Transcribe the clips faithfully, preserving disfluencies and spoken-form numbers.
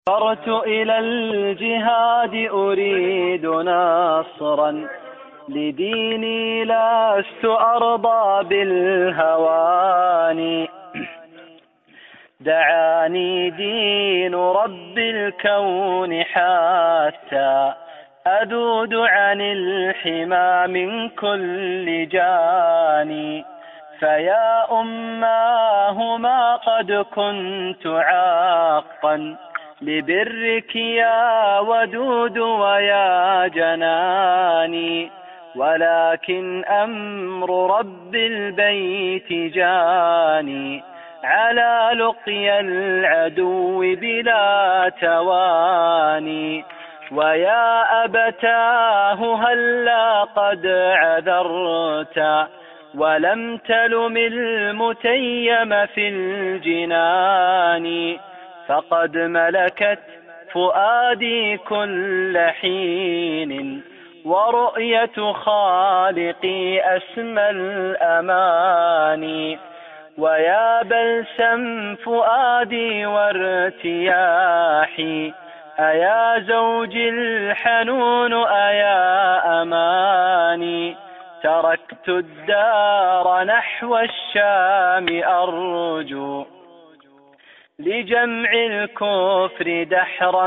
فرت إلى الجهاد أريد نصرا لديني لست أرضى بالهوان. دعاني دين رب الكون حتى أذود عن الحمى من كل جاني. فيا أماه ما قد كنت عاقا لبرك يا ودود ويا جناني، ولكن أمر رب البيت جاني على لقي العدو بلا تواني. ويا أبتاه هلا قد عذرت ولم تلم المتيم في الجنان. فقد ملكت فؤادي كل حين ورؤية خالقي أسمى الأماني. ويا بلسم فؤادي وارتياحي أيا زوجي الحنون أيا أماني. تركت الدار نحو الشام أرجو لجمع الكفر دحرا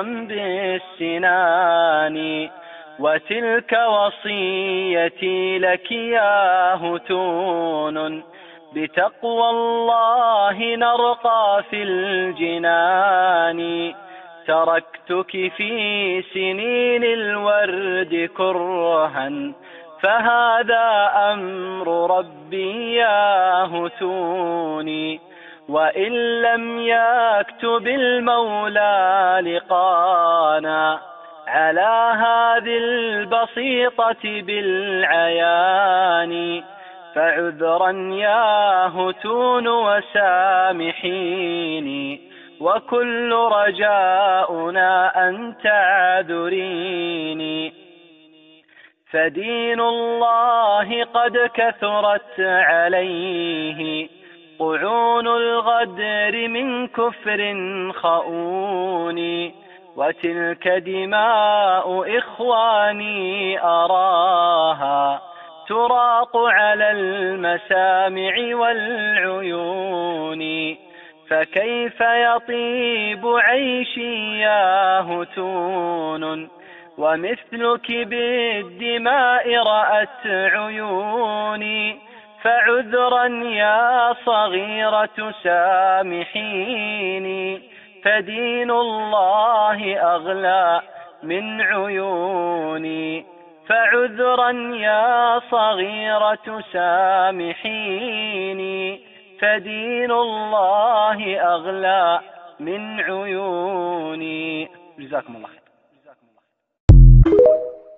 بالسنان. وتلك وصيتي لك يا هتون بتقوى الله نرقى في الجنان. تركتك في سنين الورد كرها فهذا أمر ربي يا هتوني. وإن لم يكتب المولى لقانا على هذه البسيطة بالعيان. فعذرا يا هتون وسامحيني وكل رجاؤنا أن تعذريني. فدين الله قد كثرت عليه طعون الغدر من كفر خؤوني. وتلك دماء إخواني أراها تراق على المسامع والعيون. فكيف يطيب عيشي يا هتون ومثلك بالدماء رأت عيوني. فعذرا يا صغيرة سامحيني فدين الله أغلى من عيوني. فعذرا يا صغيرة سامحيني فدين الله أغلى من عيوني. جزاكم الله خير.